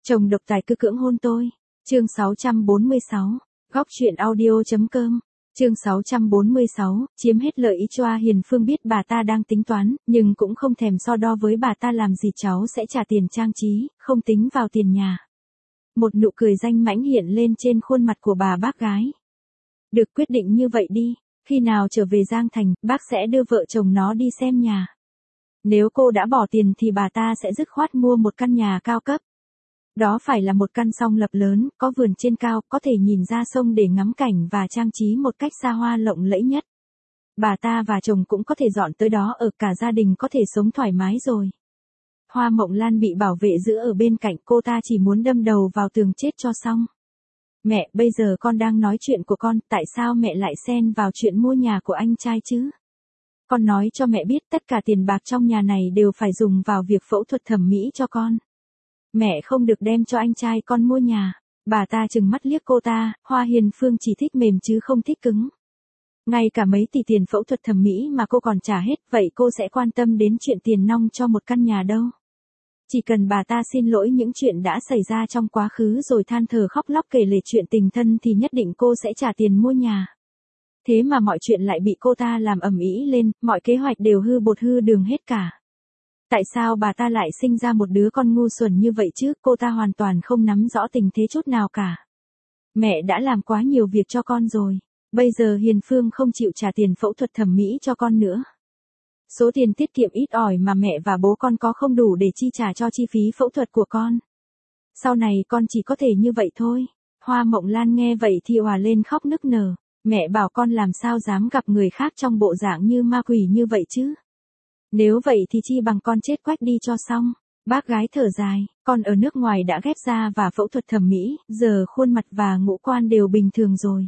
Chồng độc tài cứ cưỡng hôn tôi. Chương 646. Góc truyện audio.com. Chương 646, chiếm hết lợi ý cho Hiền Phương biết bà ta đang tính toán, nhưng cũng không thèm so đo với bà ta làm gì cháu sẽ trả tiền trang trí, không tính vào tiền nhà. Một nụ cười danh mãnh hiện lên trên khuôn mặt của bà bác gái. Được, quyết định như vậy đi, khi nào trở về Giang Thành, bác sẽ đưa vợ chồng nó đi xem nhà. Nếu cô đã bỏ tiền thì bà ta sẽ dứt khoát mua một căn nhà cao cấp. Đó phải là một căn song lập lớn, có vườn trên cao, có thể nhìn ra sông để ngắm cảnh và trang trí một cách xa hoa lộng lẫy nhất. Bà ta và chồng cũng có thể dọn tới đó ở, cả gia đình có thể sống thoải mái rồi. Hoa Mộng Lan bị bảo vệ giữ ở bên cạnh, cô ta chỉ muốn đâm đầu vào tường chết cho xong. Mẹ, bây giờ con đang nói chuyện của con, tại sao mẹ lại xen vào chuyện mua nhà của anh trai chứ? Con nói cho mẹ biết tất cả tiền bạc trong nhà này đều phải dùng vào việc phẫu thuật thẩm mỹ cho con. Mẹ không được đem cho anh trai con mua nhà. Bà ta trừng mắt liếc cô ta, Hoa Hiền Phương chỉ thích mềm chứ không thích cứng. Ngay cả mấy tỷ tiền phẫu thuật thẩm mỹ mà cô còn trả hết, vậy cô sẽ quan tâm đến chuyện tiền nong cho một căn nhà đâu. Chỉ cần bà ta xin lỗi những chuyện đã xảy ra trong quá khứ rồi than thở khóc lóc kể lể chuyện tình thân thì nhất định cô sẽ trả tiền mua nhà. Thế mà mọi chuyện lại bị cô ta làm ầm ĩ lên, mọi kế hoạch đều hư bột hư đường hết cả. Tại sao bà ta lại sinh ra một đứa con ngu xuẩn như vậy chứ, cô ta hoàn toàn không nắm rõ tình thế chút nào cả. Mẹ đã làm quá nhiều việc cho con rồi, bây giờ Hiền Phương không chịu trả tiền phẫu thuật thẩm mỹ cho con nữa. Số tiền tiết kiệm ít ỏi mà mẹ và bố con có không đủ để chi trả cho chi phí phẫu thuật của con. Sau này con chỉ có thể như vậy thôi. Hoa Mộng Lan nghe vậy thì òa lên khóc nức nở. Mẹ bảo con làm sao dám gặp người khác trong bộ dạng như ma quỷ như vậy chứ. Nếu vậy thì chi bằng con chết quách đi cho xong. Bác gái thở dài, con ở nước ngoài đã ghép da và phẫu thuật thẩm mỹ, giờ khuôn mặt và ngũ quan đều bình thường rồi.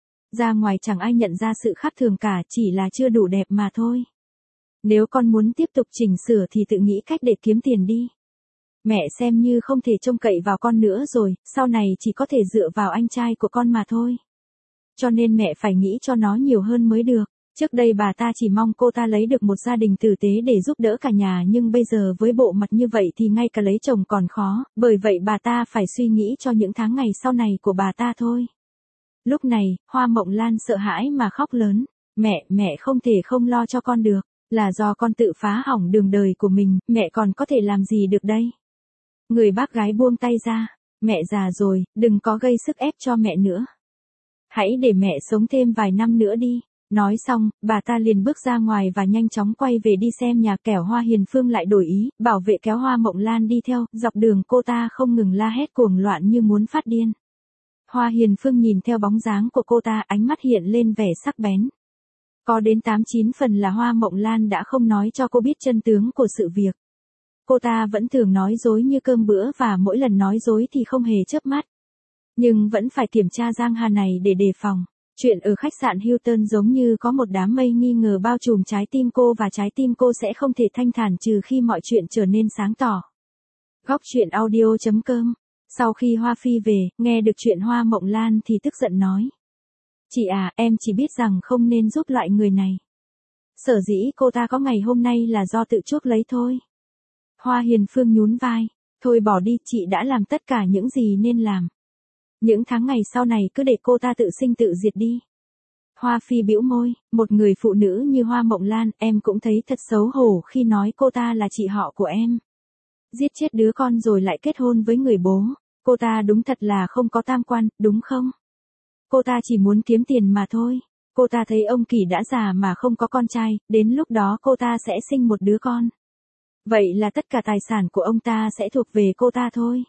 Ra ngoài chẳng ai nhận ra sự khác thường cả, chỉ là chưa đủ đẹp mà thôi. Nếu con muốn tiếp tục chỉnh sửa thì tự nghĩ cách để kiếm tiền đi. Mẹ xem như không thể trông cậy vào con nữa rồi, sau này chỉ có thể dựa vào anh trai của con mà thôi. Cho nên mẹ phải nghĩ cho nó nhiều hơn mới được. Trước đây bà ta chỉ mong cô ta lấy được một gia đình tử tế để giúp đỡ cả nhà, nhưng bây giờ với bộ mặt như vậy thì ngay cả lấy chồng còn khó, bởi vậy bà ta phải suy nghĩ cho những tháng ngày sau này của bà ta thôi. Lúc này, Hoa Mộng Lan sợ hãi mà khóc lớn. Mẹ không thể không lo cho con được, là do con tự phá hỏng đường đời của mình, mẹ còn có thể làm gì được đây? Người bác gái buông tay ra, mẹ già rồi, đừng có gây sức ép cho mẹ nữa. Hãy để mẹ sống thêm vài năm nữa đi. Nói xong, bà ta liền bước ra ngoài và nhanh chóng quay về đi xem nhà, kẻo Hoa Hiền Phương lại đổi ý, bảo vệ kéo Hoa Mộng Lan đi theo, dọc đường cô ta không ngừng la hét cuồng loạn như muốn phát điên. Hoa Hiền Phương nhìn theo bóng dáng của cô ta, ánh mắt hiện lên vẻ sắc bén. Có đến 8-9 phần là Hoa Mộng Lan đã không nói cho cô biết chân tướng của sự việc. Cô ta vẫn thường nói dối như cơm bữa và mỗi lần nói dối thì không hề chớp mắt. Nhưng vẫn phải kiểm tra Giang Hà này để đề phòng. Chuyện ở khách sạn Hilton giống như có một đám mây nghi ngờ bao trùm trái tim cô và trái tim cô sẽ không thể thanh thản trừ khi mọi chuyện trở nên sáng tỏ. Góc truyện audio.com. Sau khi Hoa Phi về, nghe được chuyện Hoa Mộng Lan thì tức giận nói. Chị à, em chỉ biết rằng không nên giúp loại người này. Sở dĩ cô ta có ngày hôm nay là do tự chuốc lấy thôi. Hoa Hiền Phương nhún vai. Thôi bỏ đi, chị đã làm tất cả những gì nên làm. Những tháng ngày sau này cứ để cô ta tự sinh tự diệt đi. Hoa Phi bĩu môi, một người phụ nữ như Hoa Mộng Lan, em cũng thấy thật xấu hổ khi nói cô ta là chị họ của em. Giết chết đứa con rồi lại kết hôn với người bố. Cô ta đúng thật là không có tam quan, đúng không? Cô ta chỉ muốn kiếm tiền mà thôi. Cô ta thấy ông Kỳ đã già mà không có con trai, đến lúc đó cô ta sẽ sinh một đứa con. Vậy là tất cả tài sản của ông ta sẽ thuộc về cô ta thôi.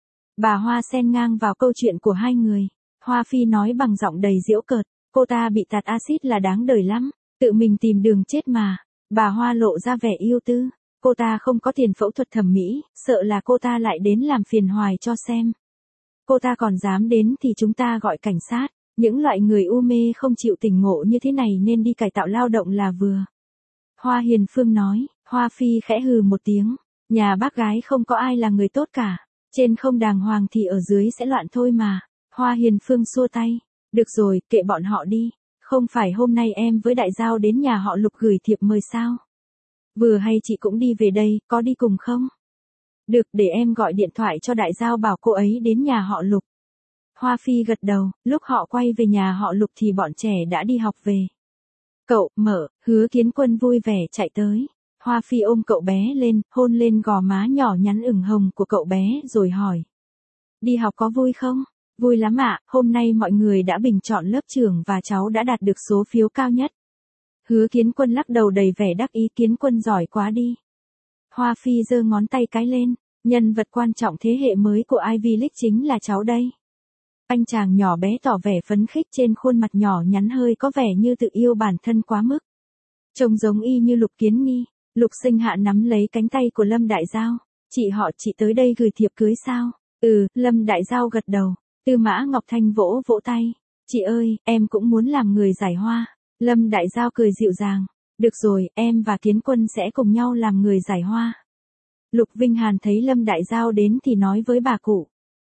Bà Hoa xen ngang vào câu chuyện của hai người. Hoa Phi nói bằng giọng đầy giễu cợt, cô ta bị tạt axit là đáng đời lắm, tự mình tìm đường chết mà. Bà Hoa lộ ra vẻ yêu tư, cô ta không có tiền phẫu thuật thẩm mỹ, sợ là cô ta lại đến làm phiền hoài cho xem. Cô ta còn dám đến thì chúng ta gọi cảnh sát, những loại người u mê không chịu tỉnh ngộ như thế này nên đi cải tạo lao động là vừa. Hoa Hiền Phương nói, Hoa Phi khẽ hừ một tiếng, nhà bác gái không có ai là người tốt cả. Trên không đàng hoàng thì ở dưới sẽ loạn thôi mà. Hoa Hiền Phương xua tay. Được rồi, kệ bọn họ đi. Không phải hôm nay em với đại giao đến nhà họ Lục gửi thiệp mời sao? Vừa hay chị cũng đi về đây, có đi cùng không? Được, để em gọi điện thoại cho đại giao bảo cô ấy đến nhà họ Lục. Hoa Phi gật đầu, lúc họ quay về nhà họ Lục thì bọn trẻ đã đi học về. Cậu, Mở, Hứa Kiến Quân vui vẻ chạy tới. Hoa Phi ôm cậu bé lên, hôn lên gò má nhỏ nhắn ửng hồng của cậu bé rồi hỏi. Đi học có vui không? Vui lắm ạ, hôm nay mọi người đã bình chọn lớp trưởng và cháu đã đạt được số phiếu cao nhất. Hứa Kiến Quân lắc đầu đầy vẻ đắc ý, Kiến Quân giỏi quá đi. Hoa Phi giơ ngón tay cái lên, nhân vật quan trọng thế hệ mới của Ivy League chính là cháu đây. Anh chàng nhỏ bé tỏ vẻ phấn khích, trên khuôn mặt nhỏ nhắn hơi có vẻ như tự yêu bản thân quá mức. Trông giống y như Lục Kiến Nghi. Lục Sinh Hạ nắm lấy cánh tay của Lâm Đại Giao. Chị tới đây gửi thiệp cưới sao? Ừ, Lâm Đại Giao gật đầu. Tư Mã Ngọc Thanh vỗ vỗ tay. Chị ơi, em cũng muốn làm người giải hoa. Lâm Đại Giao cười dịu dàng. Được rồi, em và Kiến Quân sẽ cùng nhau làm người giải hoa. Lục Vinh Hàn thấy Lâm Đại Giao đến thì nói với bà cụ.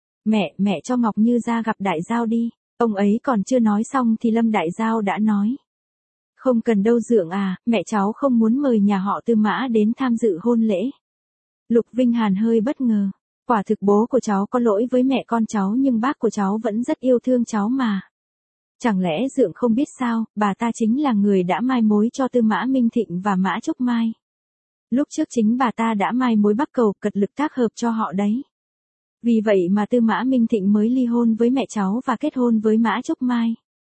Mẹ cho Ngọc Như ra gặp Đại Giao đi. Ông ấy còn chưa nói xong thì Lâm Đại Giao đã nói. Không cần đâu Dượng à, mẹ cháu không muốn mời nhà họ Tư Mã đến tham dự hôn lễ. Lục Vinh Hàn hơi bất ngờ. Quả thực bố của cháu có lỗi với mẹ con cháu nhưng bác của cháu vẫn rất yêu thương cháu mà. Chẳng lẽ Dượng không biết sao, bà ta chính là người đã mai mối cho Tư Mã Minh Thịnh và Mã Trúc Mai. Lúc trước chính bà ta đã mai mối Bắc Cầu cật lực tác hợp cho họ đấy. Vì vậy mà Tư Mã Minh Thịnh mới ly hôn với mẹ cháu và kết hôn với Mã Trúc Mai.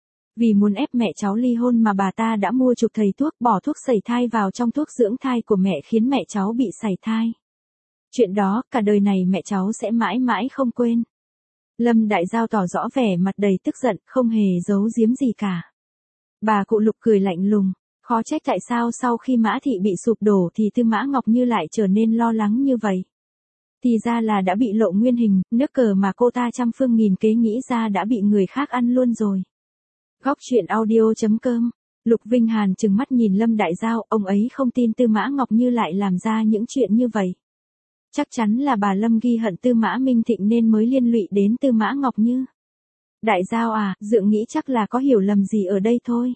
Vì muốn ép mẹ cháu ly hôn mà bà ta đã mua chục thầy thuốc bỏ thuốc sẩy thai vào trong thuốc dưỡng thai của mẹ khiến mẹ cháu bị sẩy thai. Chuyện đó cả đời này mẹ cháu sẽ mãi mãi không quên. Lâm Đại Giao tỏ rõ vẻ mặt đầy tức giận, không hề giấu giếm gì cả. Bà cụ Lục cười lạnh lùng, khó trách tại sao sau khi Mã Thị bị sụp đổ thì Tư Mã Ngọc Như lại trở nên lo lắng như vậy. Thì ra là đã bị lộ nguyên hình, nước cờ mà cô ta trăm phương nghìn kế nghĩ ra đã bị người khác ăn luôn rồi. Góc truyện audio.com. Lục Vinh Hàn trừng mắt nhìn Lâm Đại Giao, ông ấy không tin Tư Mã Ngọc Như lại làm ra những chuyện như vậy. Chắc chắn là bà Lâm ghi hận Tư Mã Minh Thịnh nên mới liên lụy đến Tư Mã Ngọc Như. Đại Giao à, Dượng nghĩ chắc là có hiểu lầm gì ở đây thôi.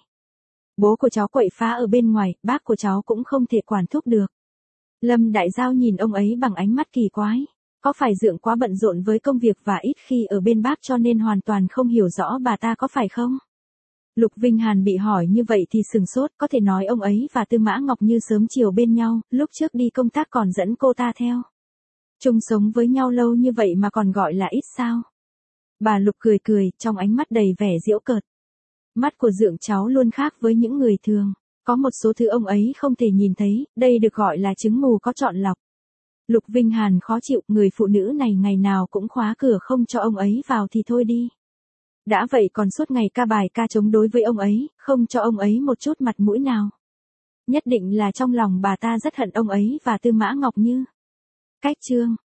Bố của cháu quậy phá ở bên ngoài, bác của cháu cũng không thể quản thúc được. Lâm Đại Giao nhìn ông ấy bằng ánh mắt kỳ quái. Có phải Dượng quá bận rộn với công việc và ít khi ở bên bác cho nên hoàn toàn không hiểu rõ bà ta có phải không? Lục Vinh Hàn bị hỏi như vậy thì sừng sốt, có thể nói ông ấy và Tư Mã Ngọc Như sớm chiều bên nhau, lúc trước đi công tác còn dẫn cô ta theo. Chung sống với nhau lâu như vậy mà còn gọi là ít sao? Bà Lục cười cười, trong ánh mắt đầy vẻ giễu cợt. Mắt của Dượng cháu luôn khác với những người thường. Có một số thứ ông ấy không thể nhìn thấy, đây được gọi là trứng mù có chọn lọc. Lục Vinh Hàn khó chịu, người phụ nữ này ngày nào cũng khóa cửa không cho ông ấy vào thì thôi đi. Đã vậy còn suốt ngày ca bài ca chống đối với ông ấy, không cho ông ấy một chút mặt mũi nào. Nhất định là trong lòng bà ta rất hận ông ấy và Tư Mã Ngọc Như. Cách chương